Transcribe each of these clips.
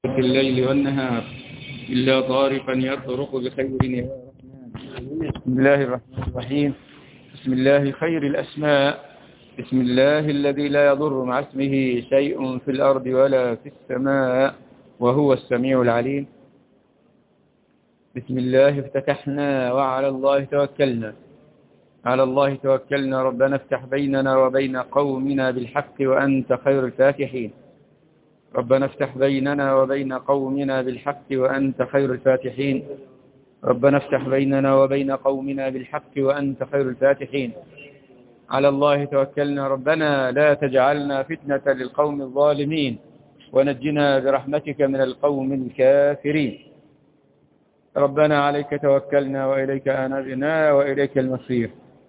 في الليل والنهار إلا طارقا يطرق بخير يا رحمن. بسم الله الرحمن الرحيم. بسم الله خير الأسماء. بسم الله الذي لا يضر مع اسمه شيء في الأرض ولا في السماء وهو السميع العليم. بسم الله افتتحنا وعلى الله توكلنا. على الله توكلنا ربنا افتح بيننا وبين قومنا بالحق وأنت خير الفاتحين. ربنا افتح بيننا وبين قومنا بالحق وأنت خير الفاتحين. ربنا افتح بيننا وبين قومنا بالحق وأنت خير الفاتحين. على الله توكلنا ربنا لا تجعلنا فتنة للقوم الظالمين ونجنا برحمتك من القوم الكافرين. ربنا عليك توكلنا وإليك أنبنا وإليك المصير.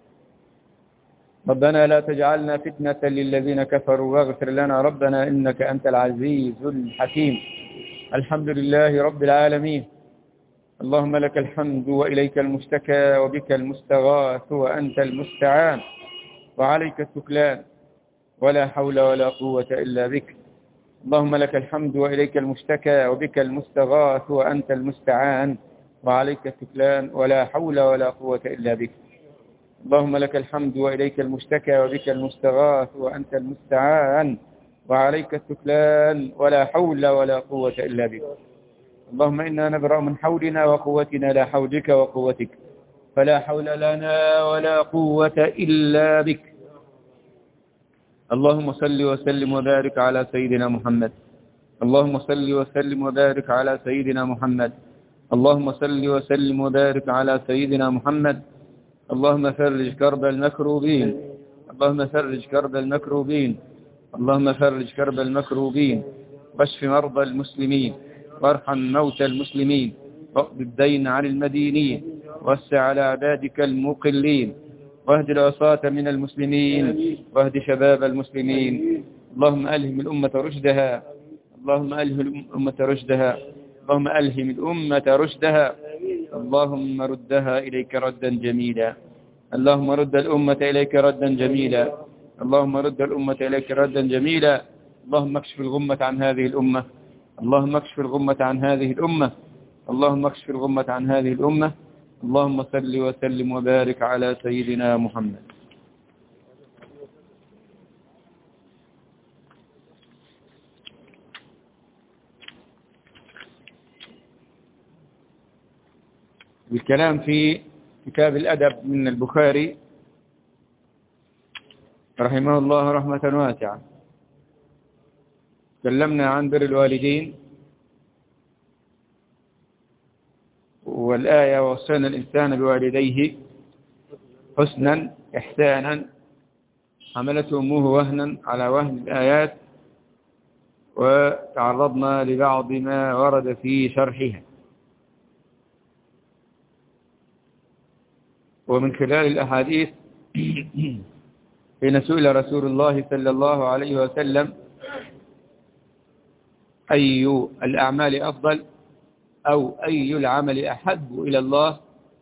ربنا لا تجعلنا فتنة للذين كفروا واغفر لنا ربنا إنك أنت العزيز الحكيم. الحمد لله رب العالمين. اللهم لك الحمد وإليك المشتكى وبك المستغاث وأنت المستعان وعليك التكلان ولا حول ولا قوة إلا بك. اللهم لك الحمد وإليك المشتكى وبك المستغاث وأنت المستعان وعليك التكلان ولا حول ولا قوة إلا بك. اللهم لك الحمد وإليك المشتكى وبك المستغاث وأنت المستعان وعليك التكلان ولا حول ولا قوة إلا بك. اللهم إنا نبرأ من حولنا وقوتنا لا حولك وقوتك فلا حول لنا ولا قوة إلا بك. اللهم صل وسلم وبارك على سيدنا محمد. اللهم صل وسلم وبارك على سيدنا محمد. اللهم صل وسلم وبارك على سيدنا محمد. اللهم فرج كرب المكروبين. اللهم فرج كرب المكروبين. اللهم فرج كرب المكروبين واشف مرضى المسلمين وارحم موتى المسلمين واقض الدين عن المدينين ووسع على عبادك المقلين واهد العصاة من المسلمين واهد شباب المسلمين. اللهم ألهم الأمة رشدها. اللهم ألهم الأمة رشدها. اللهم ألهم الأمة رشدها. اللهم ردها إليك ردا جميلا. اللهم رد الأمة إليك ردا جميلا. اللهم رد الأمة إليك ردا جميلا. اللهم اكشف الغمة عن هذه الأمة. اللهم اكشف الغمة عن هذه الأمة. اللهم اكشف الغمة عن هذه الأمة. اللهم صل وسلم وبارك على سيدنا محمد. بالكلام في كتاب الأدب من البخاري رحمه الله رحمة واسعة. تكلمنا عن بر الوالدين والآية ووصينا الإنسان بوالديه حسنا إحسانا حملته أمه وهنا على وهن الآيات وتعرضنا لبعض ما ورد في شرحها. ومن خلال الأحاديث حين سئل رسول الله صلى الله عليه وسلم أي الأعمال أفضل أو أي العمل أحب إلى الله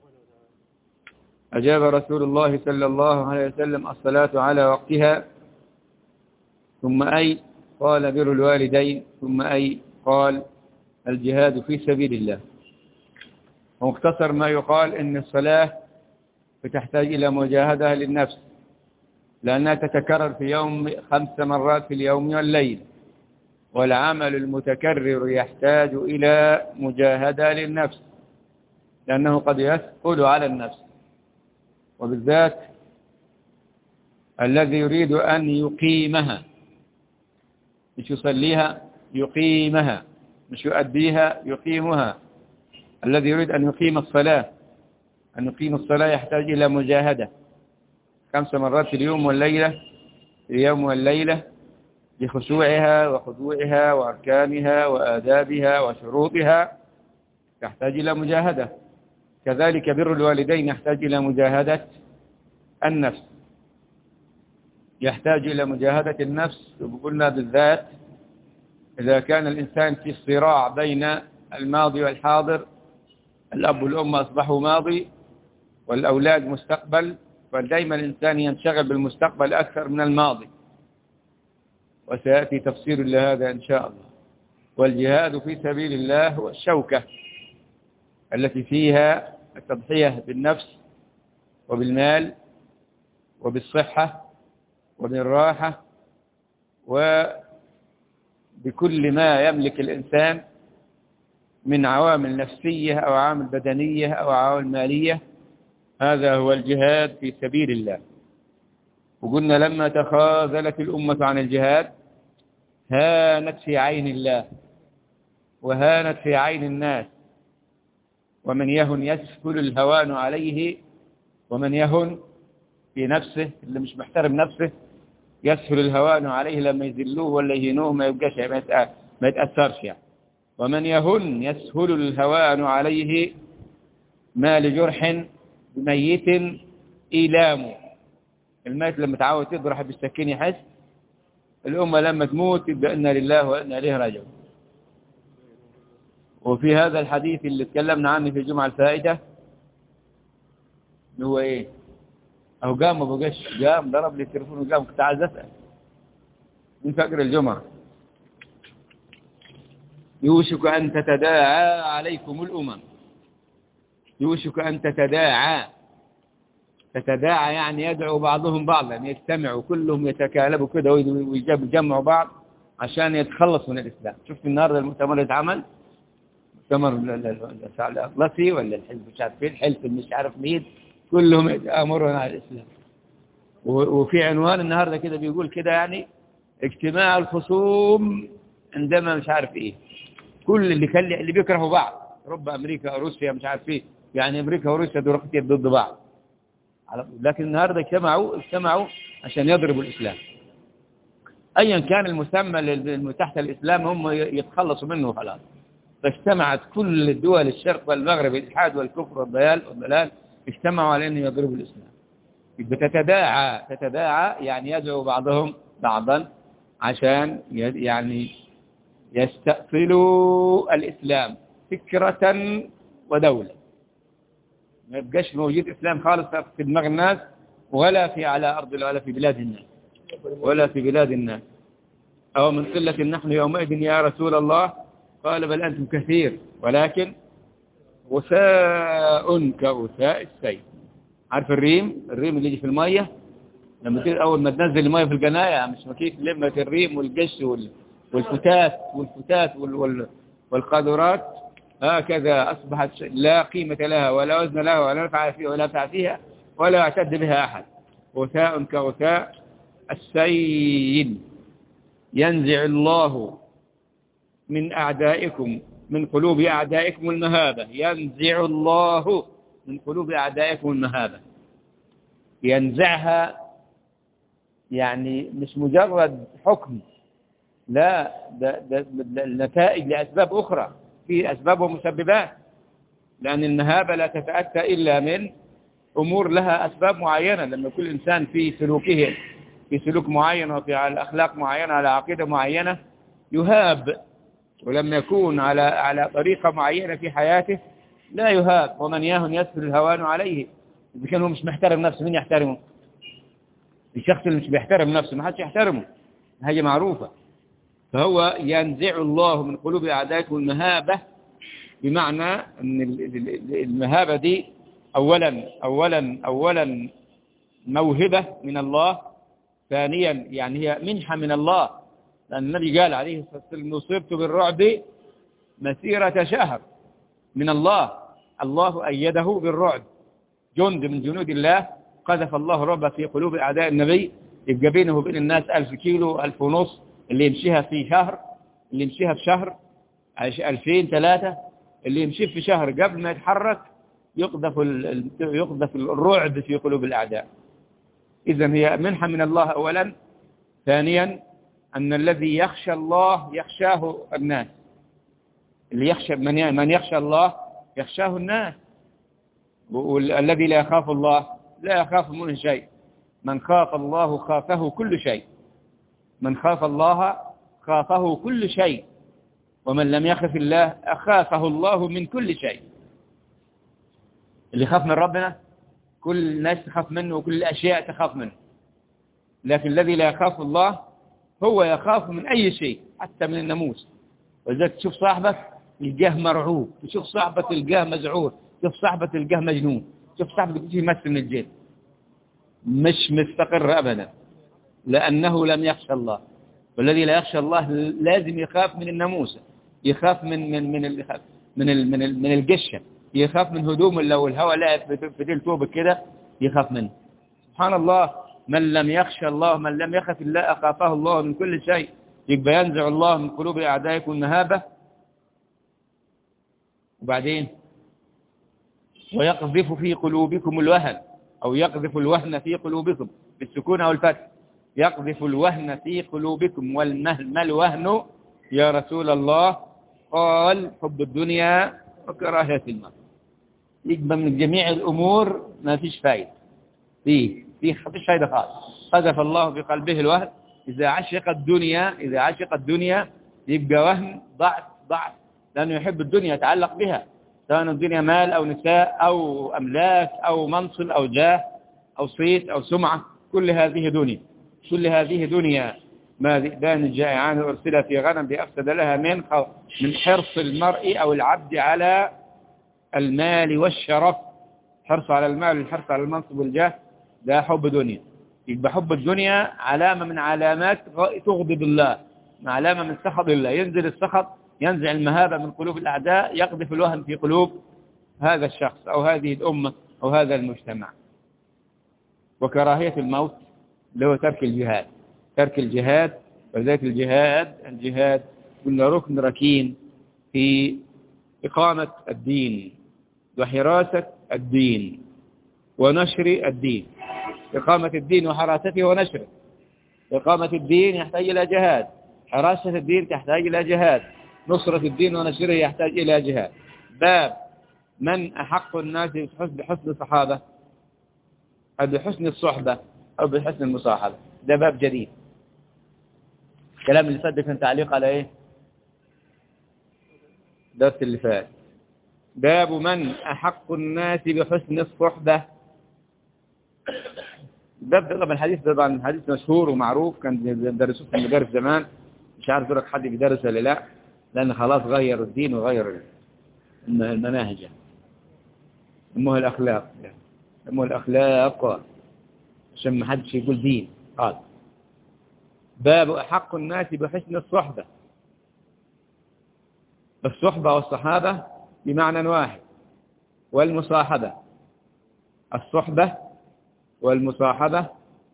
أجاب رسول الله صلى الله عليه وسلم الصلاة على وقتها. ثم أي قال بر الوالدين. ثم أي قال الجهاد في سبيل الله. ومختصر ما يقال إن الصلاة بتحتاج إلى مجاهدة للنفس لأنها تتكرر في يوم 5 مرات في اليوم والليل. والعمل المتكرر يحتاج إلى مجاهدة للنفس لأنه قد يثقل على النفس وبالذات الذي يريد أن يقيمها مش يصليها يقيمها مش يؤديها يقيمها. الذي يريد أن يقيم الصلاة أن يقيم الصلاة يحتاج إلى مجاهدة 5 مرات في اليوم والليلة في اليوم والليلة بخشوعها وخضوعها وأركانها وآدابها وشروطها تحتاج إلى مجاهدة. كذلك بر الوالدين يحتاج إلى مجاهدة النفس. يحتاج إلى مجاهدة النفس. وقلنا بالذات إذا كان الإنسان في صراع بين الماضي والحاضر الأب والأم أصبحوا ماضي والأولاد مستقبل فدائما الإنسان ينشغل بالمستقبل أكثر من الماضي وسيأتي تفسير لهذا إن شاء الله. والجهاد في سبيل الله هو الشوكة التي فيها التضحية بالنفس وبالمال وبالصحة وبالراحة وبكل ما يملك الإنسان من عوامل نفسية أو عوامل بدنية أو عوامل مالية. هذا هو الجهاد في سبيل الله. وقلنا لما تخاذلت الأمة عن الجهاد هانت في عين الله وهانت في عين الناس. ومن يهن يسهل الهوان عليه، ومن يهن في نفسه اللي مش محترم نفسه يسهل الهوان عليه، لما يذلوه ولا يهينوه ما يبقاش ما يتأثرش يعني. ومن يهن يسهل الهوان عليه ما لجرح بميت إيلام. الميت لما تعود تضرح بالسكين يحس. الأمة لما تموت يبقى إنا لله وإنا إليه راجعون. وفي هذا الحديث اللي اتكلمنا عنه في الجمعة الفائتة هو إيه؟ أو قام ما بقاش، قام ضرب لي التليفون وقام، كنت عايز أسأل من فجر الجمعة. يوشك أن تتداعى عليكم الأمم. يوشك أن تتداعى. تتداعى يعني يدعو بعضهم بعضا، يعني يجتمعوا كلهم يتكالبوا كده ويجمعوا بعض عشان يتخلصوا من الإسلام. شفت النهارده المؤتمر اللي اتعمل، مؤتمر الأطلسي ولا الحزب مش عارف فين، الحلف مش عارف مين، كلهم يتآمرون على الإسلام. وفي عنوان النهارده كده بيقول كده يعني اجتماع الخصوم عندما مش عارف ايه، كل اللي بيكرهوا بعض، رب أمريكا أو روسيا مش عارف ايه، يعني أمريكا وروسيا دول ضد بعض. لكن النهارده اجتمعوا عشان يضربوا الإسلام. أيا كان المسمى تحت الإسلام هم يتخلصوا منه خلاص. فاجتمعت كل الدول الشرق والمغرب، الإلحاد والكفر والضلال اجتمعوا على أن يضربوا الإسلام. تتداعى يعني يدعو بعضهم بعضا عشان يعني يستأصلوا الإسلام فكرة ودولة. ما يبقاش موجود إسلام خالص في دماغ الناس، ولا على أرض، ولا في بلاد الناس، ولا في بلاد الناس. أو من قلة نحن يومئذ يا رسول الله، قال بل أنتم كثير ولكن غثاء كغثاء السيل. عارف الريم اللي يجي في المية لما تيجي أول ما تنزل المية في القناية مش مكيف لما الريم والقش والفتات والقاذورات، هكذا أصبحت لا قيمة لها ولا وزن لها ولا نفع فيها ولا يعتد بها أحد. غثاء كغثاء السيل. ينزع الله من أعدائكم من قلوب أعدائكم المهابة. ينزع الله من قلوب أعدائكم المهابة. ينزعها يعني مش مجرد حكم، لا، ده النتائج لأسباب أخرى، في أسباب ومسببات. لأن المهابة لا تتأتى إلا من أمور لها أسباب معينة. لما كل إنسان في سلوكه في سلوك معين وفي الأخلاق معينة على عقيدة معينة يهاب، ولما يكون على طريقة معينة في حياته لا يهاب. ومن يهن يسهل الهوان عليه. إذا كان هو مش محترم نفسه مين يحترمه؟ الشخص اللي مش بيحترم نفسه ما حدش يحترمه، هي معروفة. فهو ينزع الله من قلوب أعدائكم المهابة، بمعنى أن المهابة دي أولا موهبة من الله، ثانيا يعني هي منحة من الله. لأن النبي قال عليه الصلاة والسلام أصبت بالرعب مسيرة شهر من الله. الله أيده بالرعب، جند من جنود الله قذف الله رعب في قلوب أعداء النبي، يبقى بينه وبين الناس 1000 كيلو 1000 ونص، اللي يمشيها في شهر، اللي يمشيها في شهر 2000 3، اللي يمشي في شهر قبل ما يتحرك يقذف الرعب في قلوب الأعداء. إذن هي منحة من الله أولا. ثانيا أن الذي يخشى الله يخشاه الناس. اللي يخشى من يخشى الله يخشاه الناس. والذي لا يخاف الله لا يخاف منه شيء. من خاف الله خافه كل شيء. من خاف الله خافه كل شيء، ومن لم يخف الله أخافه الله من كل شيء. اللي خاف من ربنا كل الناس تخاف منه وكل الأشياء تخاف منه. لكن الذي لا يخاف الله هو يخاف من أي شيء، حتى من الناموس. ولذلك تشوف صاحبك تلقاه مرعوب، تشوف صاحبك تلقاه مذعور، تشوف صاحبك تلقاه مجنون، تشوف صاحبك تجي يمثل من الجيل، مش مستقر أبدا، لأنه لم يخشى الله. والذي لا يخشى الله لازم يخاف من الناموسة، يخاف من القشة، يخاف من هدوم لو الهواء لعب في ديل توبك كده يخاف منه. سبحان الله، من لم يخشى الله، من لم يخف الله أخافه الله من كل شيء. يبقى ينزع الله من قلوب أعدائكم المهابة، وبعدين ويقذف في قلوبكم الوهن، أو يقذف الوهن في قلوبكم بالسكون أو الفتح. يقذف الوهن في قلوبكم، ما الوهن يا رسول الله؟ قال حب الدنيا وكراهية الموت. يبقى من جميع الأمور ما فيش فايدة، فيش فايدة خالص. قذف الله في قلبه الوهن. إذا عشق الدنيا يبقى وهن، ضعف، لأنه يحب الدنيا، يتعلق بها، سواء الدنيا مال أو نساء أو أملاك أو منصب أو جاه أو صيت أو سمعة، كل هذه دنيا. ما ذئبان جائعان أرسل في غنم بأفسد لها من حرص المرء أو العبد على المال والشرف. حرص على المال والحرص على المنصب والجاه، ده حب دنيا. يبقى حب الدنيا علامة من علامات تغضب الله، علامة من سخط الله. ينزل السخط، ينزع المهابة من قلوب الأعداء، يقذف الوهن في قلوب هذا الشخص أو هذه الأمة أو هذا المجتمع. وكراهية الموت اللي هو ترك الجهاد. وذلك الجهاد قلنا ركن ركين في إقامة الدين وحراسة الدين ونشر الدين. إقامة الدين وحراسته ونشره. إقامة الدين يحتاج إلى جهاد، حراسة الدين تحتاج إلى جهاد، نصرة الدين ونشره يحتاج إلى جهاد. باب من أحق الناس بحسن الصحابة أو بحسن الصحبة أو بحسن المصاحبة، ده باب جديد. الكلام اللي فات كان تعليق على إيه؟ درس اللي فات. باب من أحق الناس بحسن الصحبة. باب ده طبعا الحديث ده طبعا حديث مشهور ومعروف، كان درسوه في المدارس زمان، مش عارف دورك حد بيدرس ولا لا، لأن خلاص غير الدين وغير المناهج، يسموها الأخلاق عشان ما حدش يقول دين. قال باب أحق الناس بحسن الصحبة. الصحبة والصحابة بمعنى واحد، والمصاحبة. الصحبة والمصاحبة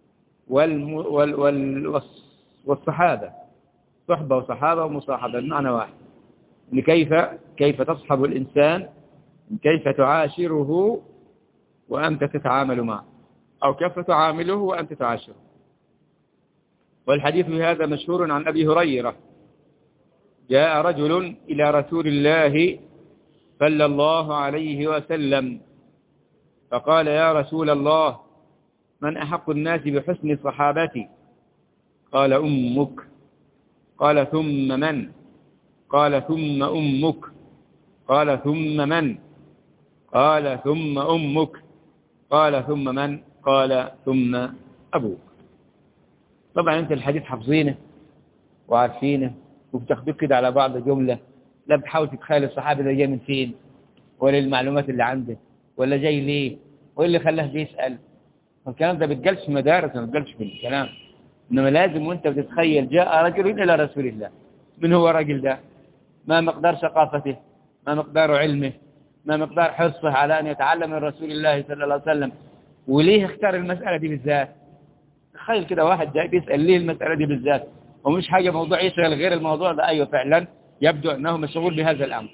والصحابة، صحبة وصحابة ومصاحبة بمعنى واحد. كيف تصحب الإنسان، كيف تعاشره وأنت تتعامل معه، أو كيف تعامله وأنت تعاشره. والحديث هذا مشهور عن أبي هريرة. جاء رجل إلى رسول الله صلى الله عليه وسلم فقال يا رسول الله من أحق الناس بحسن صحابتي؟ قال أمك. قال ثم من؟ قال ثم أمك. قال ثم من؟ قال ثم أمك. قال ثم من؟ قال ثم أبوك. طبعا أنت الحديث حافظينه وعارفينه وبتاخدوه كده على بعض جملة، لا بتحاول تتخيل الصحابي ده جاي من فين، ولا المعلومات اللي عنده، ولا جاي ليه، وإيه اللي خلاه بيسأل. الكلام ده بيتقالش في مدارس، ما بيتقالش في الكلام، إنما لازم وأنت بتتخيل جاء رجل إلى رسول الله. من هو الرجل ده؟ ما مقدار ثقافته، ما مقدار علمه، ما مقدار حرصه على أن يتعلم من رسول الله صلى الله عليه وسلم، وليه اختار المسألة دي بالذات. تخيل كده واحد جاي بيسأل ليه المسألة دي بالذات، ومش حاجة موضوع يشغل غير الموضوع ده. أيوة فعلا يبدو أنه مشغول بهذا الأمر،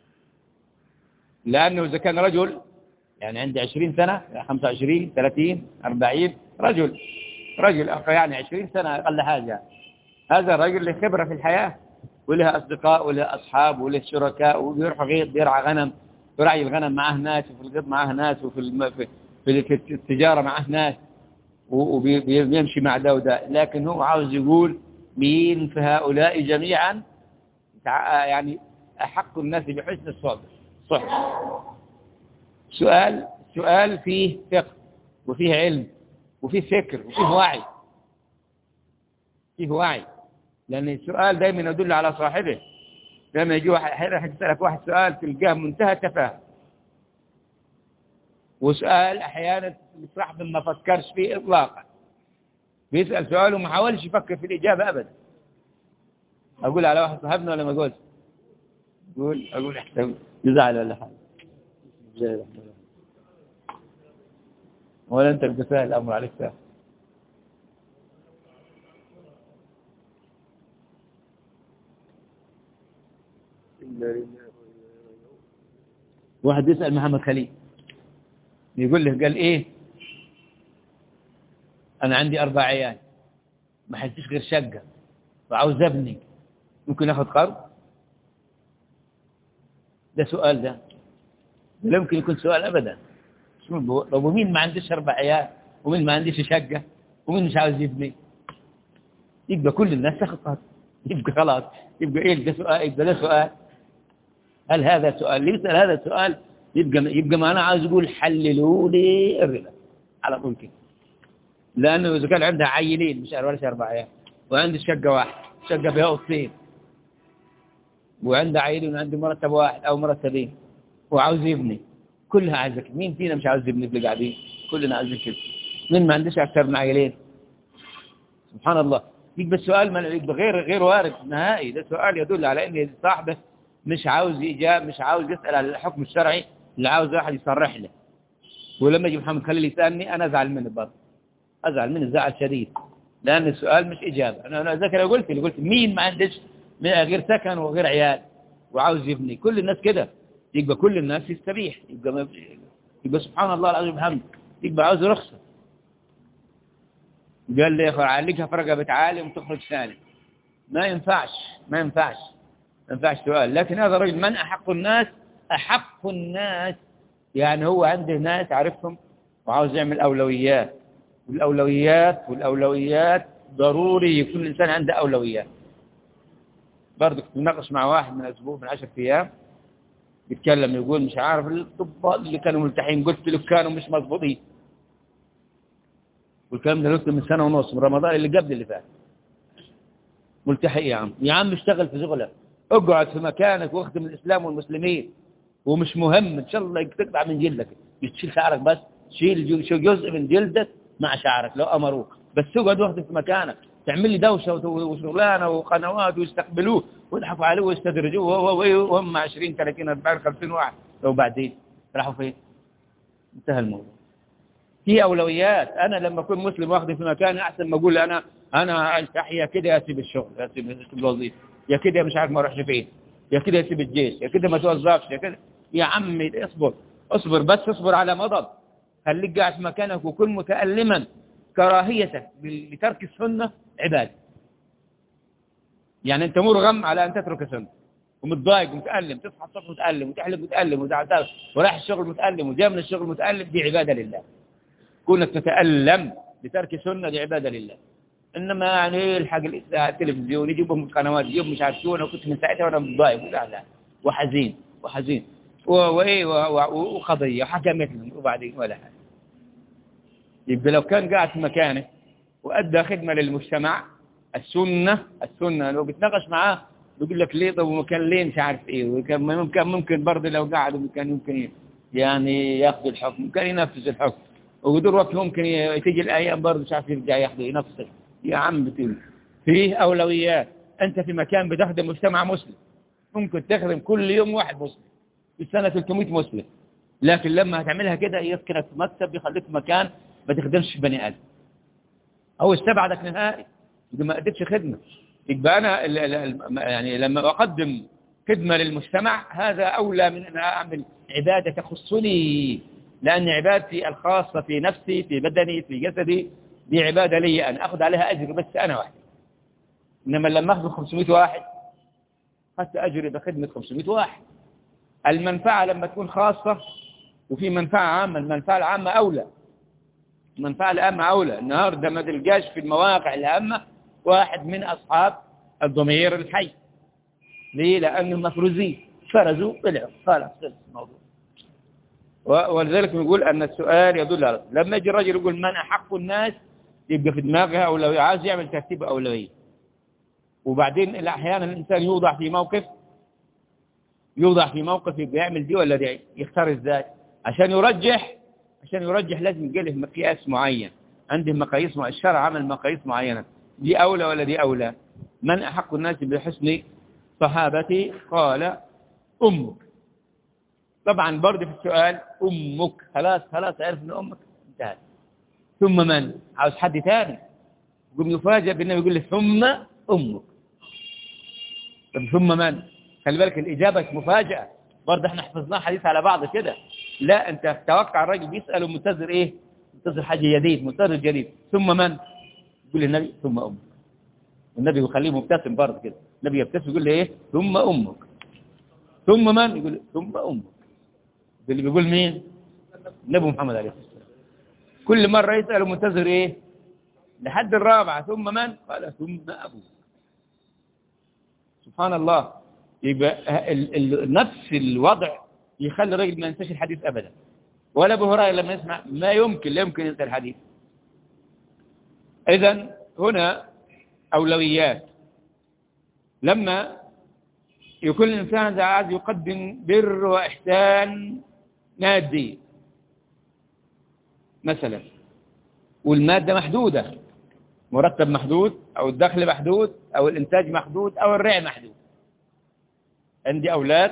لأنه إذا كان رجل يعني عنده 20 سنة 25 30 40 رجل يعني 20 سنة أقل حاجة، هذا الرجل له خبرة في الحياة وله أصدقاء وله أصحاب وله شركاء، وبيروح غيط بيرعى غنم، يرعي الغنم معه ناس، وفي الغيط معه ناس، في التجارة معه ناس، وبيمشي مع ده وده. لكن هو عاوز يقول مين في هؤلاء جميعا يعني أحق الناس بحسن الصحبة. سؤال فيه فقه وفيه علم وفيه فكر وفيه وعي، لأن السؤال دائما يدل على صاحبه. لما يجي واحد راح يسألك واحد سؤال تلقاه منتهى التفاهة، وسؤال أحيانا صاحب ما فكرش فيه إطلاقا، بيسأل سؤال وما حاولش يفكر في الإجابة أبدا. أقول على واحد صاحبنا ولا ما أقول؟ أقول احتوي يزعل ولا حاجة، ولا أنت بتسهل الأمر عليك سهل. واحد يسأل محمد خليل يقول له قال إيه، أنا عندي 4 عيال ما حلتش غير شقة وعاوز أبني، ممكن أخذ قرض؟ ده سؤال، ده لا يمكن يكون سؤال أبدا. طب ومين ما عندش 4 عيال ومين ما عندش شقة ومين مش عاوز يبني؟ يبقى كل الناس تاخذ قرض، يبقى خلاص، يبقى إيه ده سؤال؟ يبقى ده سؤال؟ هل هذا سؤال؟ اللي يسأل هذا السؤال يبقى ما أنا عاوز أقول حللوا لي الربا على طول كده، لأنه إذا كان عندها عيلين مش ولا 4 عيال وعندي شقة واحد، شقة فيها أوضتين، وعنده عيلين وعنده مرتب واحد أو مرتبين وعاوز يبني، كلها عايزك. مين فينا مش عاوز يبني؟ اللي قاعدين كلنا عايزين كده. مين ما عندش أكثر من عيلين؟ سبحان الله. يبقى السؤال يبقى غير وارد نهائي. ده سؤال يدل على ان صاحبه مش عاوز مش عاوز يسأل على الحكم الشرعي، اللي عاوز واحد يصرح له. ولما يجي محمد خليل يسألني أنا أزعل منه برضه، أزعل منه زعل شديد، لأن السؤال مش إجابة. أنا ذكر قلت مين ما عندش غير سكن وغير عيال وعاوز يبني؟ كل الناس كده، يبقى كل الناس يستبيح، يبقى سبحان الله العظيم الحمد، يبقى عاوز رخصة. قال لي عليك فرقة بتعالم تخرج سالم. ما ينفعش سؤال. لكن هذا الرجل من أحق الناس يعني هو عنده ناس عارفهم وعاوز يعمل أولويات، والأولويات ضروري يكون الإنسان عنده أولويات. برضه كنت بناقش مع واحد من أسبوع من 10 أيام يتكلم يقول مش عارف الطباء اللي كانوا ملتحين، قلت له كانوا مش مضبوطين، والكلام ده قلت من 1.5 سنة من رمضان اللي قبل اللي فات. ملتحي يا عم اشتغل في شغلك، اقعد في مكانك واخدم الإسلام والمسلمين، ومش مهم إن شاء الله تقطع من جلدك، تشيل شعرك بس، شيل جزء من جلدك مع شعرك لو أمروك، بس اقعد واخدم في مكانك. تعمل لي دوشة وشغلانة وقنوات ويستقبلوه ويضحكوا عليه ويستدرجوه وهم 20 30 40 50 واحد، لو بعدين راحوا فين؟ انتهى الموضوع. في أولويات. أنا لما أكون مسلم واخدم في مكان أحسن ما أقول أنا أستحي كده يا سيب الشغل، يا سيب الوظيفة، يا كده مش عارف ما أروحش فين، يا كده يسيب الجيش، يا كده ما توظفش، يا كده. يا عمي اصبر بس، اصبر على مضض. خليك قاعد في مكانك وكن متألما كراهيتك لترك السنة عبادة. يعني أنت مرغم على أن تترك السنة ومتضايق ومتألم، تصحى الصبح متألم وتحلق متألم ورايح الشغل متألم وجاي من الشغل متألم، دي عبادة لله. كونك تتألم لترك سنة دي عبادة لله. إنما يعني الحق التلفزيون يجيبهم القنوات يجيبهم مش عارف شو، أنا كنت من ساعتها وأنا متضايق لا وحزين وقضية حكمت وبعدين ولا حاجة. يبقى لو كان قاعد في مكانه وأدى خدمة للمجتمع، السنة لو بتناقش معاه بيقول لك ليه، طب وكان ليه مش عارف إيه، وكان ممكن برضه لو قاعد كان يمكن يعني ياخذ الحكم، كان ينفذ الحكم، ودور وقت ممكن تيجي الأيام برضه مش عارف يرجع ياخذ ينفذ. يا عم بتقول فيه أولويات. أنت في مكان بتخدم مجتمع مسلم، ممكن تخدم كل يوم واحد مسلم في السنة 300 مسلم، لكن لما هتعملها كده يسكنك في مكتب، يخليك في مكان ما تخدمش بني آدم أو استبعدك نهائي، إذا ما أديتش خدمة. يبقى أنا يعني لما أقدم خدمة للمجتمع هذا أولى من أن أعمل عبادة تخصني، لأن عبادتي الخاصة في نفسي في بدني في جسدي دي عبادة لي أن أخذ عليها أجر بس أنا واحد. إنما لما أخذ 500 واحد أخذت أجري بخدمة 500 واحد. المنفعة لما تكون خاصة وفي منفعة عامة، المنفعة العامة أولى. المنفعة العامة أولى. النهاردة ما تلقاش في المواقع العامة واحد من أصحاب الضمير الحي. ليه؟ لأنهم مفروزين، فرزوا طلعوا خلاص الموضوع. ولذلك نقول أن السؤال يدل على لما يجي الرجل يقول من أحق الناس، يبقى في دماغها أولوية، عايز يعمل ترتيب أولوية. وبعدين أحيانا الإنسان يوضع في موقف يوضع في موقف يبقى يعمل دي ولا دي، يختار ازاي عشان يرجح لازم يجي له مقياس معين، عنده مقاييس الشرع عمل مقاييس معينة، دي أولى ولا دي أولى. من أحق الناس بحسن صحابتي؟ قال أمك. طبعا برضه في السؤال أمك، خلاص عرف ان أمك انتهت. ثم من؟ عاوز حد ثاني يقوم يفاجئ بالنبي يقول له ثم أمك. طب ثم من؟ خلي بالك الإجابة مفاجأة، برضه احنا حفظناه حديث على بعض كده، لا انت توقع الراجل بيسأل ومنتظر ايه؟ منتظر حاجة جديد، منتظر جديد. ثم من؟ يقول النبي ثم أمك. والنبي يخليه مبتسم برضه كده، النبي يبتسم يقول له ايه؟ ثم أمك. ثم من؟ يقول ثم أمك. اللي بيقول مين؟ النبي محمد عليه الصلاة والسلام. كل مرة يسأل ومنتظر ايه؟ لحد الرابعة ثم من؟ قال ثم أبوك. سبحان الله. يبقى نفس الوضع يخلي الراجل ما ينساش الحديث أبدا. ولا أبو هريرة لما يسمع لا يمكن ينسى الحديث. إذن هنا أولويات. لما يكون الإنسان عايز يقدم بر وإحسان مادي مثلا، والمادة محدودة، مرتب محدود أو الدخل محدود أو الإنتاج محدود أو الرعي محدود. عندي أولاد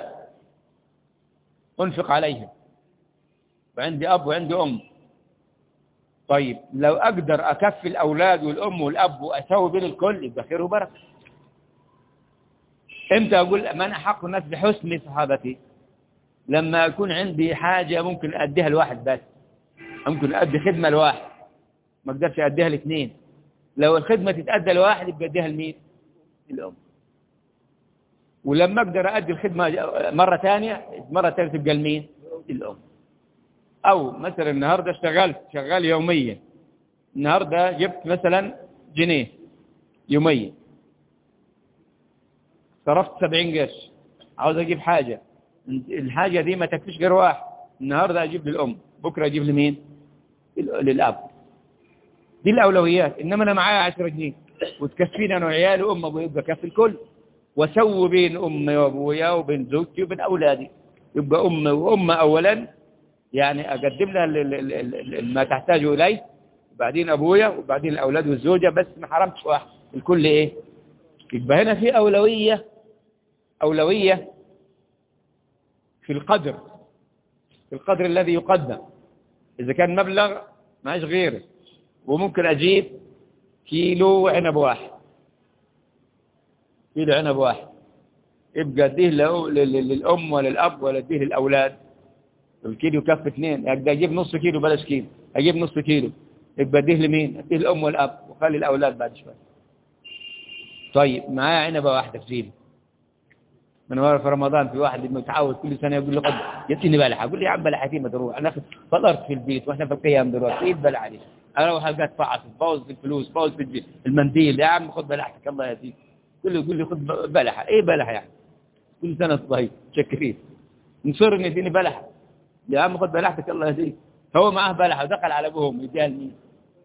أنفق عليهم، وعندي أب وعندي أم. طيب لو أقدر أكفي الأولاد والأم والأب وأسوي بين الكل يبقى خير وبركة. إمتى أقول من أحق الناس بحسن صحابتي؟ لما يكون عندي حاجة ممكن أديها لواحد بس، ممكن أدي خدمة لواحد ما أقدرش أديها لاثنين. لو الخدمة تتأدى لواحد يبقى أديها لمين؟ الأم. ولما أقدر أدي الخدمة مرة ثانية تبقى لمين؟ الأم. أو مثلا النهاردة شغال يوميا، النهاردة جبت مثلا جنيه يوميا، صرفت 70 قرش، عاوز أجيب حاجة، الحاجة دي ما تكفيش غير واحد، النهاردة أجيب للأم، بكرة أجيب لمين؟ للأب. دي الأولويات. إنما أنا معايا 10 جنيه وتكفينا أنا وعيالي وأم أبوي، يبقى كفي الكل، وسوي بين أمي وأبويا وبين زوجتي وبين أولادي. يبقى أم وأم أولا، يعني أقدم لها ما تحتاجه إليه، وبعدين أبويا وبعدين الأولاد والزوجة، بس ما حرمتش واحد، الكل إيه؟ يبقى هنا في أولوية في القدر الذي يقدم. إذا كان مبلغ معيش غيره وممكن أجيب كيلو عنب واحد، يبقى أديه للأم ولا الأب ولا أديه للأولاد. الكيلو يكفي 2، يبقى أجيب نص كيلو بلاش كيلو، أجيب نص كيلو، يبقى أديه لمين؟ أديه للأم والأب وخلي الأولاد بعد شوية. طيب معايا عنبة واحدة في جيبي، من ورا في رمضان في واحد متعود كل سنة يقول لي قد يأتيني بلحة، أقول لي يا عم بلحتي ما تروح، أنا فطرت في البيت وإحنا في القيام دلوقتي، إيه بلحة دي؟ أنا أروح ألقاك فعص بوظ الفلوس، بوظ المنديل، يا عم خد بلحتك الله يهديك. يقول لي خد بلحة، إيه بلحة يعني؟ كل سنة طيب شكرين، نصر إن يديني بلحة، يا عم خد بلحتك الله يهديك. هو معاه بلحة ودخل على أبوهم يديها لمين؟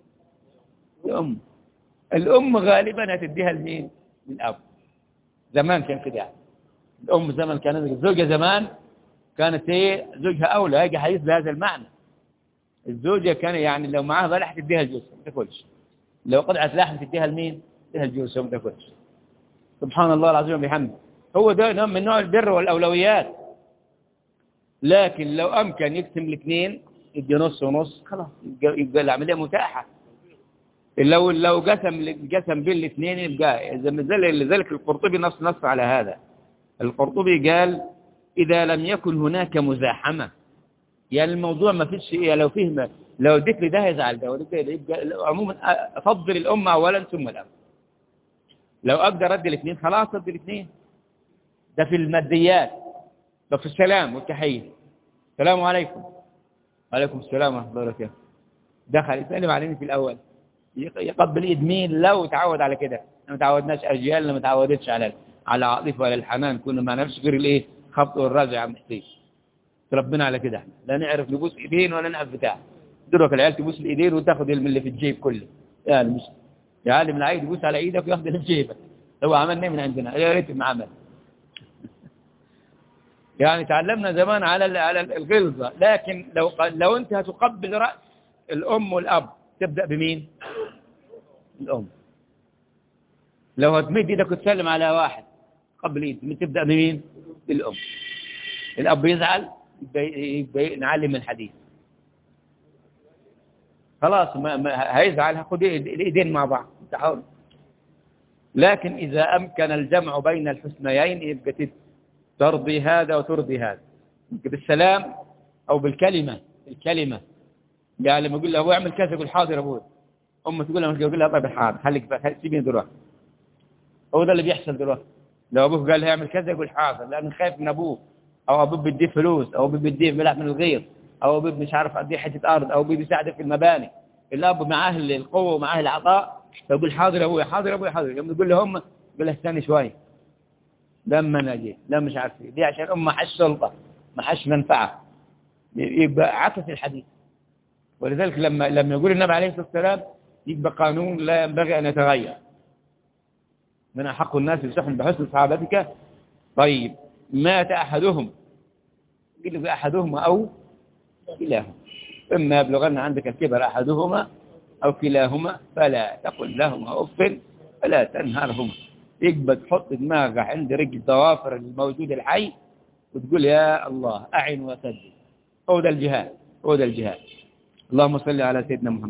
الأم غالبا هتديها لمين؟ للأب. زمان كان كده يعني. الأم زمان كانت الزوجة زمان كانت ايه زوجها أولى، هيجي حديث بهذا المعنى. الزوجة كان يعني لو معاها بلح تديها الجوز ما تاكلش، لو قطعت لحم تديها لمين؟ تديها الجوز ما تاكلش. سبحان الله العظيم وبحمده. هو ده من نوع البر والأولويات. لكن لو أمكن يقسم الاثنين يدي نص ونص خلاص، يبقى العملية متاحة. لو قسم بين الاثنين يبقى لذلك القرطبي نص على هذا. القرطبي قال إذا لم يكن هناك مزاحمة، يعني الموضوع ما فيش لو اديت لي ده هيزعل ده يبقى عموما أفضل الأم أولا ثم الأب. لو أقدر أدي الاثنين خلاص أدي الاثنين. ده في الماديات. ده في السلام والتحية، السلام عليكم. وعليكم السلام ورحمة الله وبركاته. دخل يسلم علينا في الأول يقبل إيد مين لو تعود على كده. ما تعودناش، أجيالنا ما تعودتش على العاطفة ولا الحنان، كنا ما نعرفش غير الإيه خبط والرزع يا عم حسين. ربنا على كده احنا لا نعرف نبوس ايدين ولا نعرف بتاع. دلوقتي العيال تبوس الايدين وتاخد اللي في الجيب كله، يعني مش يا عالم العيد يبوس على ايدك وياخد اللي في جيبك. هو عملنا من عندنا يا ريت ما عمل. يعني تعلمنا زمان على الغلظة، لكن لو أنت هتقبل رأس الأم والأب تبدأ بمين؟ الأم. لو هتمد إيدك وتسلم على واحد قبل إيد تبدأ بمين؟ الأم. الأب يزعل يبقى نعلم الحديث، خلاص ما هيزعل، هاخد الإيدين مع بعض تعاون. لكن إذا أمكن الجمع بين الحسنيين يبقى ترضي هذا وترضي هذا، بالسلام أو بالكلمة. الكلمة يعني لما يقول له أبوه اعمل كذا يقول حاضر أبوه، أمه تقول له يقول لها طيب حاضر خليك سيبني دلوقتي. هو ده اللي بيحصل دلوقتي. لو أبوه قال له اعمل كذا يقول حاضر، لأنه خايف من أبوه، أو أبوه بيديه فلوس، أو أبوه بيديه ملح من الغير، أو أبوه مش عارف أديه حتة أرض، أو أبوه بيساعده في المباني. الأب معاه القوة ومعاه العطاء، فيقول حاضر أبوي حاضر أبوي حاضر. لما يقول له هم يقول له استني شوي لما أنا أجي، لا مش عارف ليه عشان أم ما حش سلطة ما حش منفعة، يبقى عكس الحديث. ولذلك لما يقول النبي عليه الصلاة والسلام يبقى قانون لا ينبغي أن يتغير، من أحق الناس بسحن بحسن صحابتك. طيب مات أحدهم، يقول لك أحدهما أو كلاهما، إما يبلغن عندك الكبر أحدهما أو كلاهما فلا تقل لهما أف فلا تنهرهما. يبقى تحط دماغك عند رجل ضوافر الموجود الحي وتقول يا الله أعن وسدد. هو ده الجهاد، هو ده الجهاد. اللهم صل على سيدنا محمد.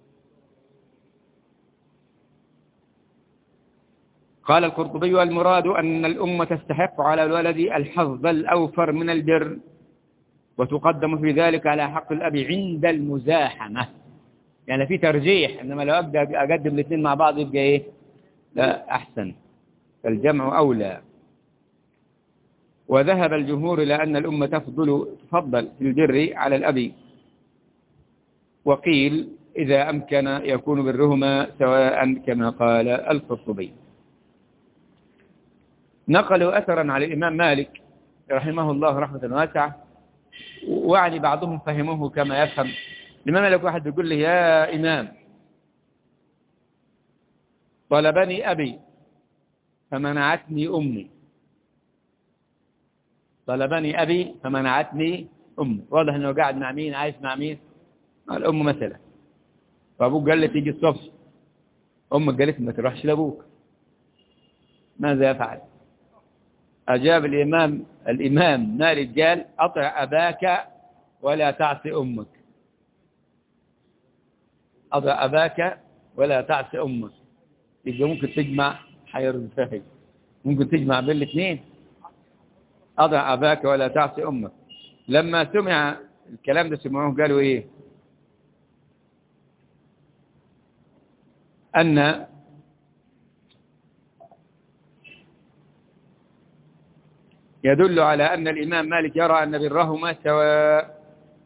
قال القرطبي المراد أن الأمة تستحق على الولد الحظ الأوفر من البر، وتقدم في ذلك على حق الأب عند المزاحمة. يعني في ترجيح، إنما لو أبدأ أقدم الاثنين مع بعض يبقى إيه؟ لا أحسن، فالجمع أولى. وذهب الجمهور إلى أن الأمة تفضل في البر على الأب، وقيل إذا أمكن يكون برهما سواء كما قال القرطبي. نقلوا أثرا على الإمام مالك رحمه الله رحمة واسعة، وعني بعضهم فهموه كما يفهم. الإمام مالك واحد يقول لي يا إمام طلبني أبي فمنعتني أمي، طلبني أبي فمنعتني أمي. واضح أنه قاعد مع مين؟ عايش مع مين؟ مع الأم مثلا. فأبوك قال لي تيجي الصبح، أمك قالت ما تروحش لأبوك، ماذا يفعل؟ أجاب الإمام مالك قال أطع أباك ولا تعصي أمك. أطع أباك ولا تعصي أمك. يبقى ممكن تجمع حير الفهج، ممكن تجمع بين الاثنين. أطع أباك ولا تعصي أمك. لما سمع الكلام ده سمعوه قالوا إيه؟ أن يدل على أن الإمام مالك يرى أن برهما سواء،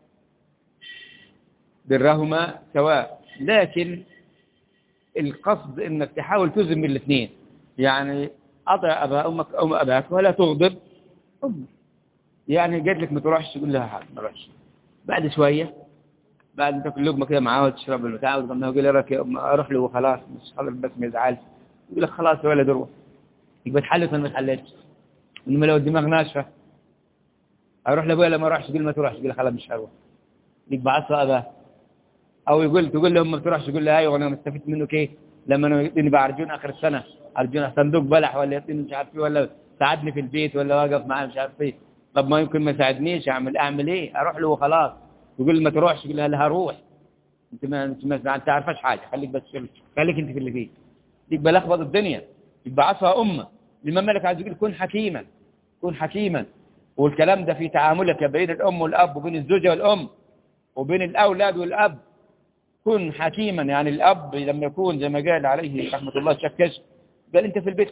برهما سواء، لكن القصد أنك تحاول تزم الاثنين. يعني أطع أبا أمك أو أباك ولا تغضب أمك. يعني قلت لك ما تروحش تقول لها حاجة ما تروحش، بعد شوية بعد ما تاكل لقمة كده معاه وتشرب البتاع وتقول له أروح له وخلاص مش خلاص بس ما يزعلش، يقول لك خلاص يا ولد روح، يبقى تحلت ولا ما تحلتش؟ إنما لو الدماغ ناشفة أروح لأبويا لما أروحش تقول ما تروحش، تقول خلاص مش هروح، يبقى عصا أباه. أو تقول لهم ما تروحش تقول له أيوة أنا مستفيد منه كيف لما أنا يديني بقى أرجون آخر السنة، أرجون صندوق بلح ولا يديني مش عارف إيه، ولا ساعدني في البيت ولا واقف معاه مش عارف إيه. طب ما يمكن ما يساعدنيش، أعمل إيه؟ أروح له وخلاص. يقول ما تروحش تقول له لا هروح، أنت عارفاش حاجة، خليك بس خليك أنت في اللي فيه، يبقى لخبط الدنيا. يبقى عصا أمة. الإمام مالك عايز يقول كن حكيما، كن حكيما. والكلام ده في تعاملك بين الأم والأب وبين الزوجة والأم وبين الأولاد والأب. كن حكيما، يعني الأب لما يكون زي ما قال عليه رحمة الله الشكش قال أنت في البيت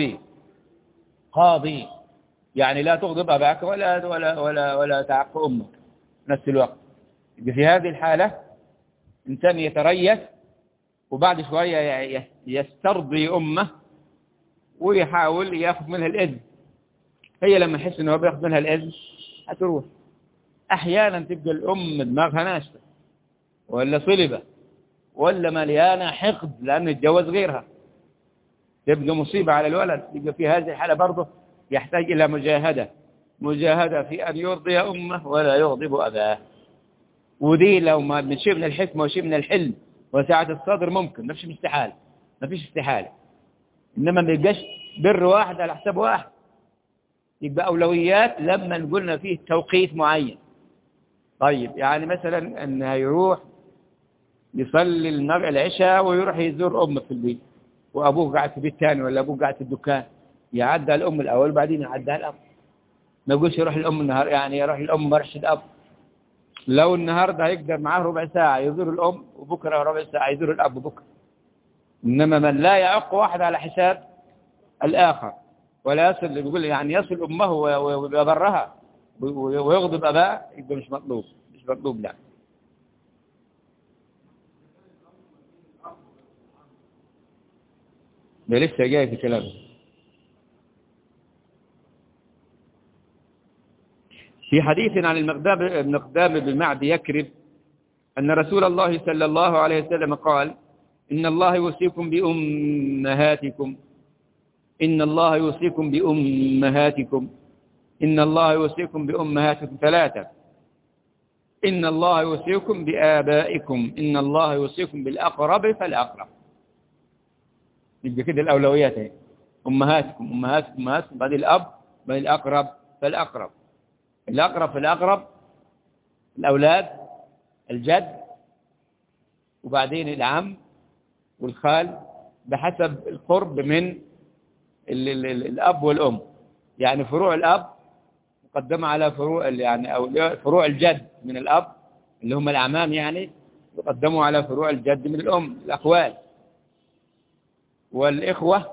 قاضي، يعني لا تغضب أباك ولا تعق أمك في نفس الوقت. في هذه الحالة إنسان يتريث وبعد شوية يسترضي أمه ويحاول يأخذ منها الإذن. هي لما يحس أنه بيأخذ منها الإذن هتروح. أحيانا تبقى الأم دماغها ناشفة ولا صلبة ولا مليانة حقد لأنه يتجوز غيرها، تبقى مصيبة على الولد. يبقى في هذه الحالة برضه يحتاج إلى مجاهدة مجاهدة في أن يرضي أمه ولا يغضب أباه. ودي لو ما من شيء من الحكمة وشيء من الحلم وسعة الصدر ممكن، ما فيش استحالة، ما فيش استحالة. إنما ما يبقاش بر واحد على حساب واحد، يبقى أولويات لما نقولنا فيه توقيت معين. طيب يعني مثلا أن يروح يصلي المغرب العشاء ويروح يزور أمه في البيت، وأبوه قاعد في بيت ثاني ولا أبوه قاعد في الدكان، يعدى الأم الأول بعدين يعدى الأب. ما يقولش يروح الأم النهار، يعني يروح الأم ما يروحش الأب. لو النهارده هيقدر معاه ربع ساعة يزور الأم، وبكرة ربع ساعة يزور الأب بكرة. إنما من لا يعق واحد على حساب الآخر، ولا يصل، بيقول يعني يصل أمه ويبرها ويغضب أباه، يبقى مش مطلوب، مش مطلوب. لا ده لسه جاي في كلامه. في حديث عن المقدام بن معد يكرب أن رسول الله صلى الله عليه وسلم قال: إن الله يوصيكم بأمهاتكم، إن الله يوصيكم بأمهاتكم، إن الله يوصيكم بأمهاتكم ثلاثة، إن الله يوصيكم بآبائكم، إن الله يوصيكم بالأقرب فالأقرب. يبقى كده الأولويات هي أمهاتكم أمهاتكم أمهاتكم، بعد الأب، بعد الأقرب فالأقرب. الأقرب فالأقرب الأولاد، الجد، وبعدين العم والخال بحسب القرب من الأب والأم. يعني فروع الأب مقدمة على فروع يعني أو فروع الجد من الأب اللي هم الأعمام، يعني يقدموا على فروع الجد من الأم، الأخوال. والإخوة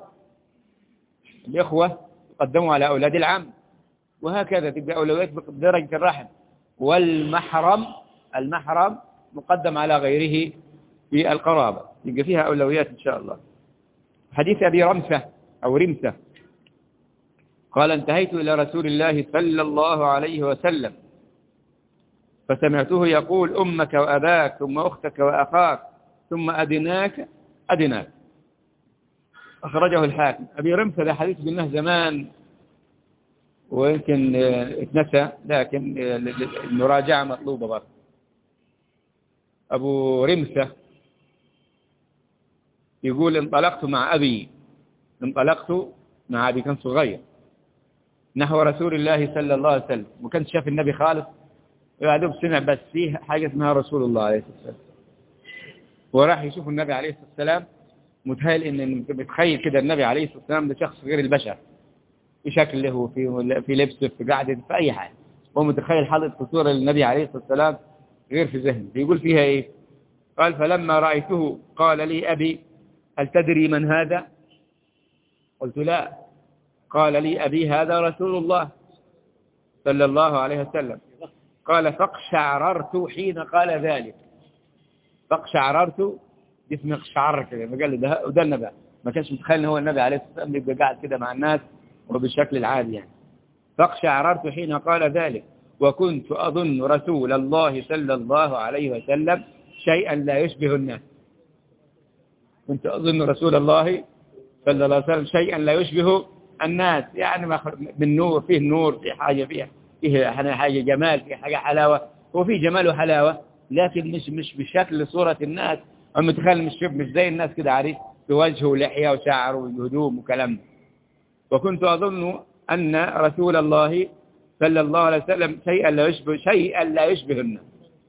يقدموا على أولاد العم، وهكذا تبقى أولويات بدرجة الرحم. والمحرم مقدم على غيره في القرابة، يبقى فيها أولويات إن شاء الله. حديث أبي رمسة أو رمسة قال: انتهيت إلى رسول الله صلى الله عليه وسلم فسمعته يقول: أمك وأباك ثم أختك وأخاك ثم أدناك. أخرجه الحاكم. أبي رمسة ده حديث قلناه زمان ويمكن اتنسى، لكن المراجعة مطلوبة برضه. أبو رمسة يقول: انطلقت مع أبي كان صغير، نحو رسول الله صلى الله عليه وسلم، وكان شاف النبي خالص، ويعدوب سمع بس فيه حاجة اسمها رسول الله عليه الصلاة والسلام، وراح يشوف النبي عليه الصلاة والسلام. متخيل كده النبي عليه الصلاة والسلام ده شخص غير البشر، في شكله، في لبسه، في قعدة، في أي حاجة. هو متخيل حاطط صورة للنبي عليه الصلاة والسلام غير في ذهنه. يقول فيها إيه؟ قال: فلما رأيته قال لي أبي: هل تدري من هذا؟ قلت: لا. قال لي أبي: هذا رسول الله صلى الله عليه وسلم. قال: فاقشعررت حين قال ذلك. فاقشعررت جسمي اقشعر كده، قال له ده النبي. ما كانش متخيل ان هو النبي عليه الصلاه والسلام يبقى قاعد كده مع الناس وبالشكل العادي يعني. فاقشعررت حين قال ذلك، وكنت أظن رسول الله صلى الله عليه وسلم شيئا لا يشبه الناس. كنت أظن رسول الله صلى الله عليه وسلم شيئا لا يشبه الناس، يعني من نور، فيه نور، فيه حاجة، فيه حاجة جمال، فيه حاجة حلاوة. هو فيه جمال وحلاوة، لكن مش بشكل صورة الناس. أما تخيل مش زي الناس كده، عارف، في وجهه ولحية وشعر وهدوم وكلام. وكنت أظن أن رسول الله صلى الله عليه وسلم شيئا لا يشبه الناس.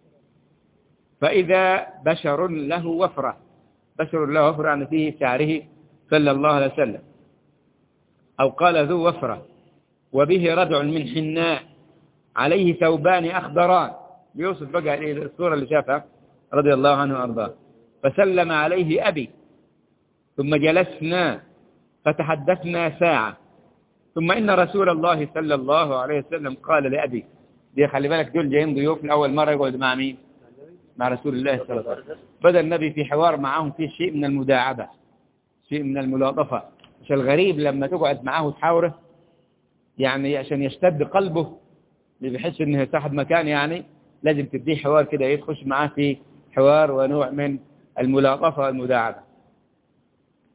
فإذا بشر له وفرة عن فيه شعره صلى الله عليه وسلم، أو قال ذو وفرة، وبه ردع من حناء، عليه ثوبان أخضران. بيوصف بقى الصورة اللي شافها رضي الله عنه وأرضاه. فسلم عليه أبي، ثم جلسنا فتحدثنا ساعة، ثم إن رسول الله صلى الله عليه وسلم قال لأبي. دي خلي بالك، دول جايين ضيوف لأول مرة يقعد مع مين؟ مع رسول الله صلى الله عليه وسلم. بدأ النبي في حوار معهم فيه شيء من المداعبة، شيء من الملاطفة. مش الغريب لما تقعد معه وتحاوره، يعني عشان يشتد قلبه، اللي بيحس انه صاحب مكان، يعني لازم تديه حوار كده، يخش معاه في حوار ونوع من الملاطفة والمداعبة.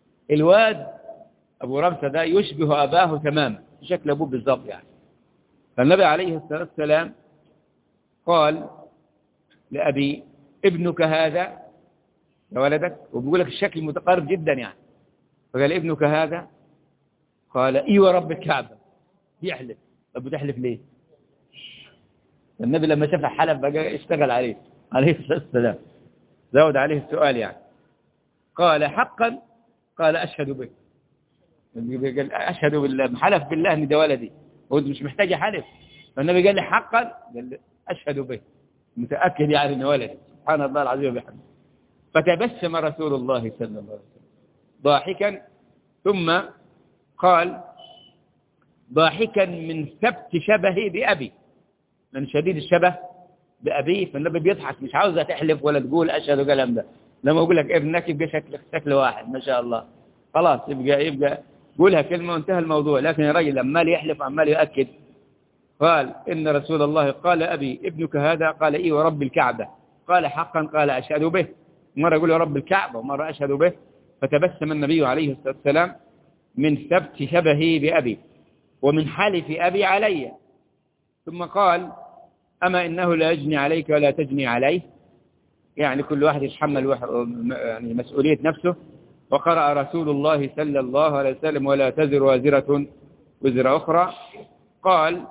الواد أبو رمسة ده يشبه أباه تماما، شكل أبوه بالضبط يعني. فالنبي عليه الصلاة والسلام قال لأبي ابنك هذا يا ولدك، وبيقول لك الشكل متقارب جدا يعني. فقال ابنك هذا؟ قال اي ورب الكعبة. يحلف. طب بتحلف ليه؟ النبي لما شاف حلف بقى اشتغل عليه الصلاة والسلام، زود عليه السؤال يعني. قال حقا؟ قال أشهد بك. قال أشهد بالله، حلف بالله ان ده ولدي، هو مش محتاج حلف. فالنبي قال لي حقا؟ قال لي أشهد به، متأكد يعني ان ولدي. سبحان الله العظيم وبحمده. فتبسم رسول الله صلى الله عليه وسلم ضاحكا، ثم قال ضاحكا من ثبت شبهي بأبي، من شديد الشبه بأبيه. فالنبي بيضحك، مش عاوزة تحلف ولا تقول أشهد الكلام ده. لما أقول لك ابنك يبقى شكل واحد ما شاء الله، خلاص يبقى قولها كلمة وانتهى الموضوع. لكن الرجل عمال يحلف عمال يؤكد. قال إن رسول الله قال أبي ابنك هذا؟ قال إيه ورب الكعبة. قال حقا؟ قال أشهد به. مرة يقول رب الكعبة ومرة أشهد به. فتبسم النبي عليه الصلاة والسلام من ثبت شبهي بأبي ومن حلف أبي علي. ثم قال أما إنه لا يجني عليك ولا تجني عليه، يعني كل واحد يتحمل يعني مسؤولية نفسه. وقرأ رسول الله صلى الله عليه وسلم ولا تزر وازرة وزر أخرى. قال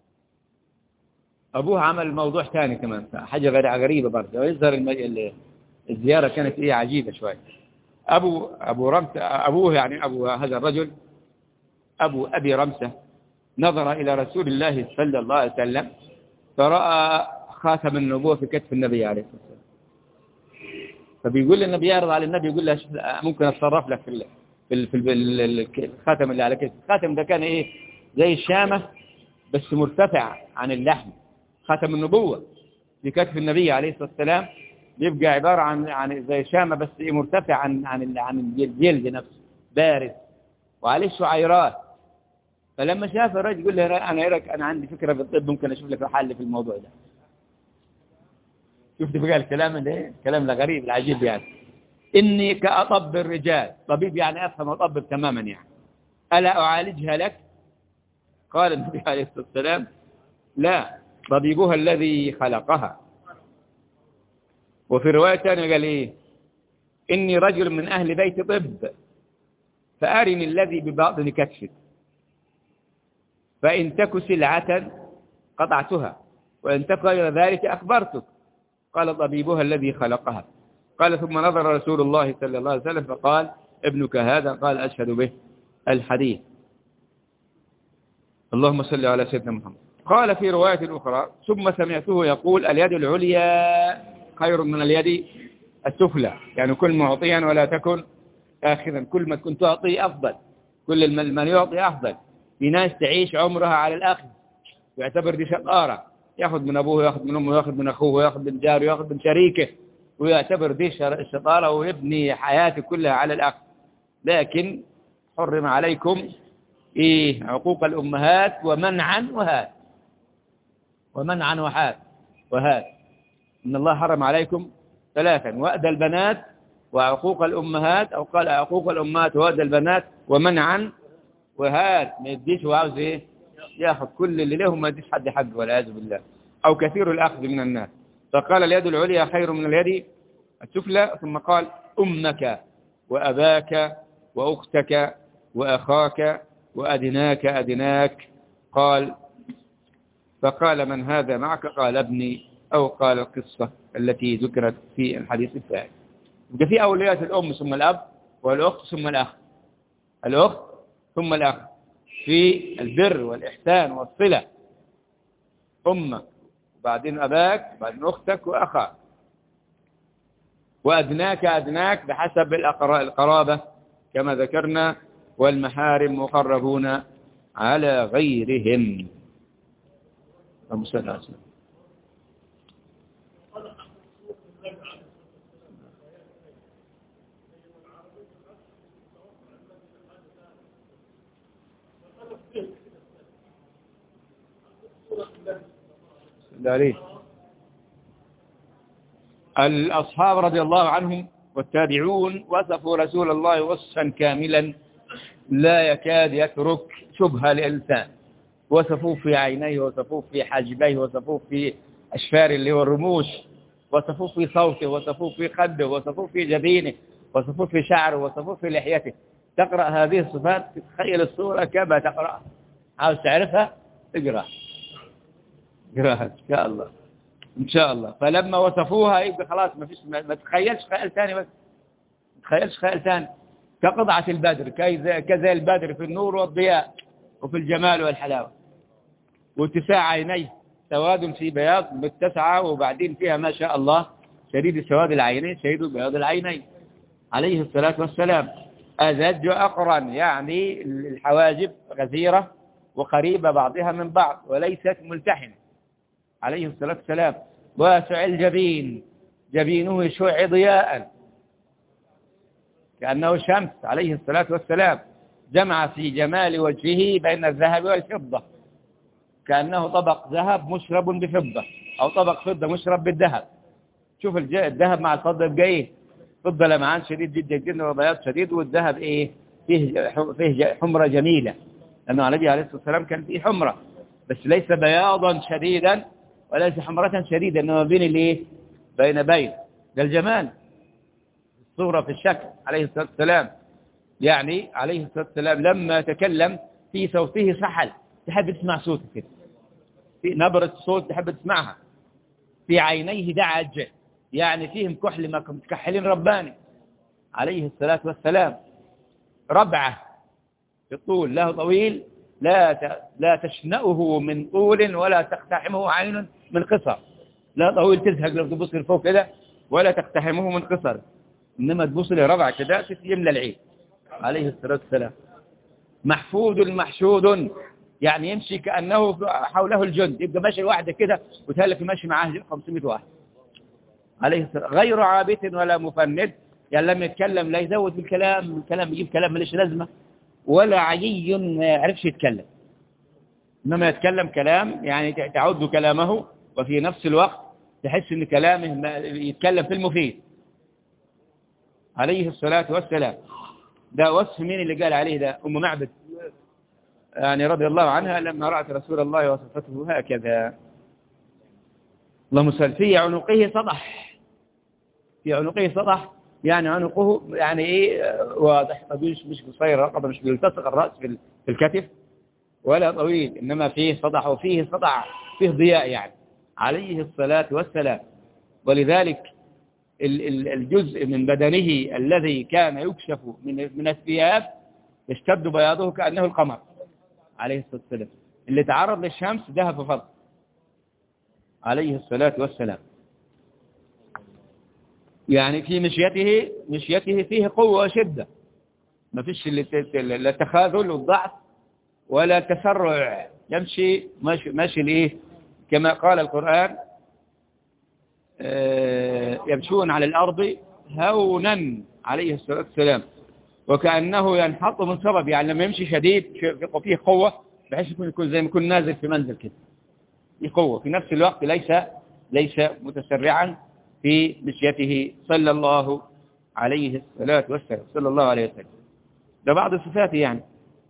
أبوه عمل موضوع ثاني كمان، حاجة غريبة برضه، ويظهر الزيارة كانت إيه عجيبة شوية. أبوه يعني أبو هذا الرجل أبي رمسة نظر إلى رسول الله صلى الله عليه وسلم فرأى خاتم النبوة في كتف النبي عليه الصلاة والسلام. فبيقول للنبي، يعرض على النبي، يقول له ممكن أتصرف لك في الخاتم اللي على كتف. الخاتم ده كان إيه؟ زي الشامة بس مرتفع عن اللحم. خاتم النبوة في كتف النبي عليه الصلاة والسلام يبقى عبارة عن زي شامة بس مرتفع عن الجلد نفسه، بارد وعليه شعيرات. فلما شاف الرجل يقول له أنا عندي فكرة في الطب، ممكن أشوف لك حل في الموضوع ده. شفت بقى الكلام ده، الكلام الغريب العجيب يعني. إني كأطب الرجال، طبيب يعني أفهم وأطبب تماما يعني، ألا أعالجها لك؟ قال النبي عليه الصلاة والسلام لا، طبيبها الذي خلقها. وفي رواية ثانية قال إيه؟ إني رجل من أهل بيت طب، فأرني الذي بباطن كتفك، فإن تك سلعة قطعتها، وإن تك غير ذلك أخبرتك. قال طبيبها الذي خلقها. قال ثم نظر رسول الله صلى الله عليه وسلم فقال ابنك هذا؟ قال أشهد به. الحديث. اللهم صل على سيدنا محمد. قال في رواية أخرى ثم سمعته يقول اليد العليا خير من اليد السفلى، يعني كل معطيا ولا تكن آخذا، كل ما كنت تعطي أفضل، كل من يعطي أفضل. في ناس تعيش عمرها على الأخذ، يعتبر دي شقارة، يأخذ من أبوه ويأخذ من أمه ويأخذ من أخوه ويأخذ من جاره ويأخذ من شريكه، ويعتبر دي الشطارة ويبني حياته كلها على الأخذ. لكن حرم عليكم عقوق الأمهات ومنعا وهات. إن الله حرم عليكم ثلاثا: وأدى البنات وعقوق الأمهات، أو قال عقوق الأمهات وأدى البنات ومنعا وهات. ما يديش وعاوز ياخذ كل اللي له، ما يديش حد حق والعياذ بالله، أو كثير الأخذ من الناس. فقال اليد العليا خير من اليد السفلى. ثم قال أمك وأباك وأختك وأخاك وأدناك. قال فقال من هذا معك؟ قال ابني، أو قال القصة التي ذكرت في الحديث الثاني. يبقى في أولويات الأم ثم الأب، والأخت ثم الأخ، الأخت ثم الأخ في البر والإحسان والصلة. أمك وبعدين أباك وبعدين أختك وأخاك، وأدناك بحسب القرابة كما ذكرنا، والمحارم مقربون على غيرهم. اللهم صل على سيدنا. الأصحاب رضي الله عنهم والتابعون وصفوا رسول الله وصفا كاملا لا يكاد يترك شبهة لإنسان. وصفوه في عينيه، وصفوه في حاجبيه، وصفوه في أشفار اللي هو الرموش، وصفوه في صوته، وصفوه في خده، وصفوه في جبينه، وصفوه في شعره، وصفوه في لحيته. تقرأ هذه الصفات تتخيل الصورة كما تقرأ. عاوز تعرفها اقرأ، اقرأها إن شاء الله، إن شاء الله. فلما وصفوها يبقى خلاص ما تخيلش خيال ثاني، بس ما تخيلش خيال ثاني. كقطعة البدر، كذا البدر في النور والضياء وفي الجمال والحلاوة. واتساع عينيه، سواد في بياض متسعة، وبعدين فيها ما شاء الله شديد سواد العينين شديد بياض العينين عليه الصلاة والسلام. أزج أقرن، يعني الحواجب غزيرة وقريبة بعضها من بعض وليست ملتحمة عليه الصلاة والسلام. واسع الجبين، جبينه يشع ضياء كأنه شمس عليه الصلاة والسلام. جمع في جمال وجهه بين الذهب والفضة، كأنه طبق ذهب مشرب بفضة، أو طبق فضة مشرب بالذهب. شوف الذهب مع الفضة يبقى إيه؟ فضة لمعان شديد جدا جدا وبياض شديد، والذهب إيه؟ فيه حمرة جميلة، لأنه عليه الصلاة والسلام كان فيه حمرة، بس ليس بياضا شديدا وليس حمرة شديدة، إنما بين الإيه؟ بين ده الجمال الصورة في الشكل عليه الصلاة والسلام. يعني عليه الصلاة والسلام لما تكلم في صوته سحل، تحب تسمع صوته كده، في نبرة صوت تحب تسمعها. في عينيه دعج، يعني فيهم كحل مكحلين رباني عليه الصلاة والسلام. ربعة في الطول، له طويل لا تشنأه من طول ولا تقتحمه عين من قصر. لا طويل تزهق لو تبص لفوق كده، ولا تقتحمه من قصر، إنما تبص لربع كده يملى العين عليه الصلاة والسلام. محفوظ محشود، يعني يمشي كأنه حوله الجند، يبقى ماشي واحدة كده وتهلك ماشي معاه 500 واحد عليه الصلاة. غير عابث ولا مفند، يعني لما يتكلم لا يزود بالكلام، الكلام يجيب كلام مليش لازمة، ولا عيي ما يعرفش يتكلم، إنما يتكلم كلام يعني تعد كلامه، وفي نفس الوقت تحس إن كلامه يتكلم في المفيد عليه الصلاة والسلام. ده وصف مين اللي قال عليه؟ ده أم معبد يعني رضي الله عنها، لما رأت رسول الله وصفته هكذا. اللهم صل. في عنقه سطح، في عنقه سطح، يعني عنقه يعني ايه واضح، مش قصير رقبه، مش بيلتصق الرأس في الكتف، ولا طويل، إنما فيه سطح، وفيه سطع فيه ضياء يعني عليه الصلاة والسلام. ولذلك الجزء من بدنه الذي كان يكشف من الثياب يشتد بياضه كأنه القمر عليه الصلاة والسلام. اللي تعرض للشمس ذهب ففض عليه الصلاة والسلام. يعني في مشيته فيه قوة وشدة، ما فيش لا تخاذل والضعف ولا تسرع، يمشي ماشي ليه كما قال القرآن يمشون على الأرض هونا عليه الصلاة والسلام، وكأنه ينحط من سبب، يعني لما يمشي شديد فيه قوة، بحيث يكون زي ما يكون نازل في منزل كده، فيه قوة، في نفس الوقت ليس متسرعا في مشيته صلى الله عليه الصلاة والسلام، صلى الله عليه وسلم. ده بعض صفاته يعني.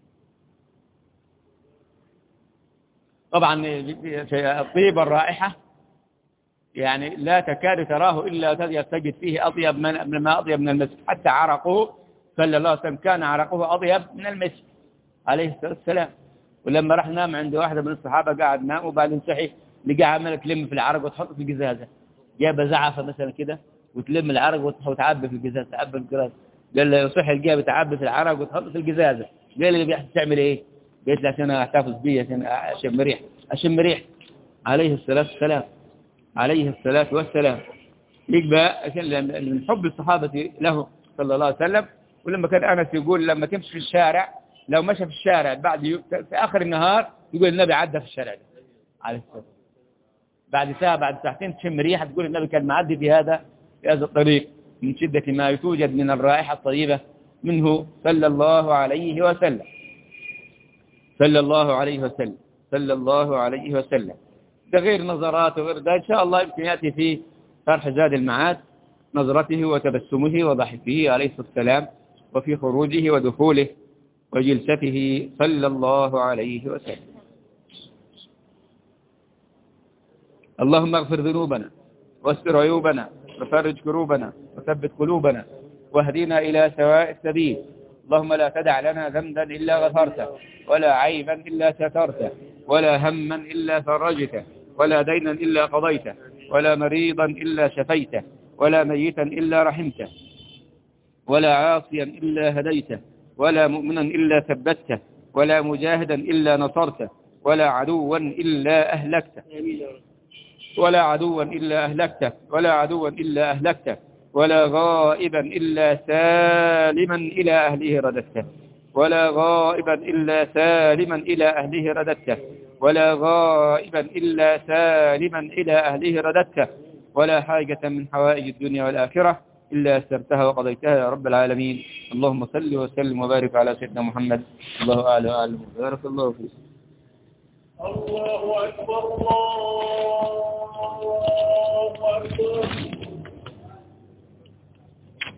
طبعا الطيب الرائحة يعني لا تكاد تراه إلا تجد فيه أطيب ما أطيب من المسك، حتى عرقه صلى الله عليه وسلم كان عرقه أطيب من المسك عليه الصلاة والسلام. ولما راح نام عند واحدة من الصحابة قاعد نام، وبعدين صحي لقى عمالة تلم في العرق وتحط في الجزازة، جاب زعفة مثلا كده وتلم العرق وتعبي في الجزازة، تعبي في الجزازة. قال له يصح الجاب بتعبي في العرق وتحط في الجزازة. قال لي بيحس تعمل ايه؟ قلت له عشان احتفظ بيه، عشان اشم ريح عليه الصلاة والسلام، عليه الصلاة والسلام. يبقى من حب الصحابة له صلى الله عليه وسلم. ولما كان أنس يقول لما تمشي في الشارع، لو مشى في الشارع في آخر النهار يقول النبي عدى في الشارع ده عليه الصلاة والسلام. بعد ساعة بعد ساعتين تشم ريحة تقول النبي كان معدي في هذا الطريق، من شدة ما توجد من الرائحة الطيبة منه صلى الله عليه وسلم، صلى الله عليه وسلم، صلى الله عليه وسلم. ده غير نظراته وغير ده، إن شاء الله يمكن يأتي في شرح زاد المعاد نظرته وتبسمه وضحكه عليه الصلاة والسلام، وفي خروجه ودخوله وجلسته صلى الله عليه وسلم. اللهم اغفر ذنوبنا واستر عيوبنا وفرج كروبنا وثبت قلوبنا واهدنا إلى سواء السبيل. اللهم لا تدع لنا ذنبا إلا غفرته ولا عيبا إلا سترته ولا هما إلا فرجته ولا دينا إلا قضيته ولا مريضا إلا شفيته ولا ميتا إلا رحمته ولا عاصيا إلا هديته ولا مؤمنا إلا ثبته ولا مجاهدا إلا نصرته ولا عدوا إلا أهلكته ولا عدوا إلا أهلكته ولا عدوا إلا أهلكته ولا غائبا إلا سالما إلى أهله رددته ولا غائبا إلا سالما إلى أهله رددته ولا غائبا إلا سالما إلى أهله رددته ولا حاجة من حوائج الدنيا والآخرة إلا أسرتها وقضيتها يا رب العالمين. اللهم صل وسلم وبارك على سيدنا محمد. الله أعلم وأعلم. بارك الله فيك. الله أكبر الله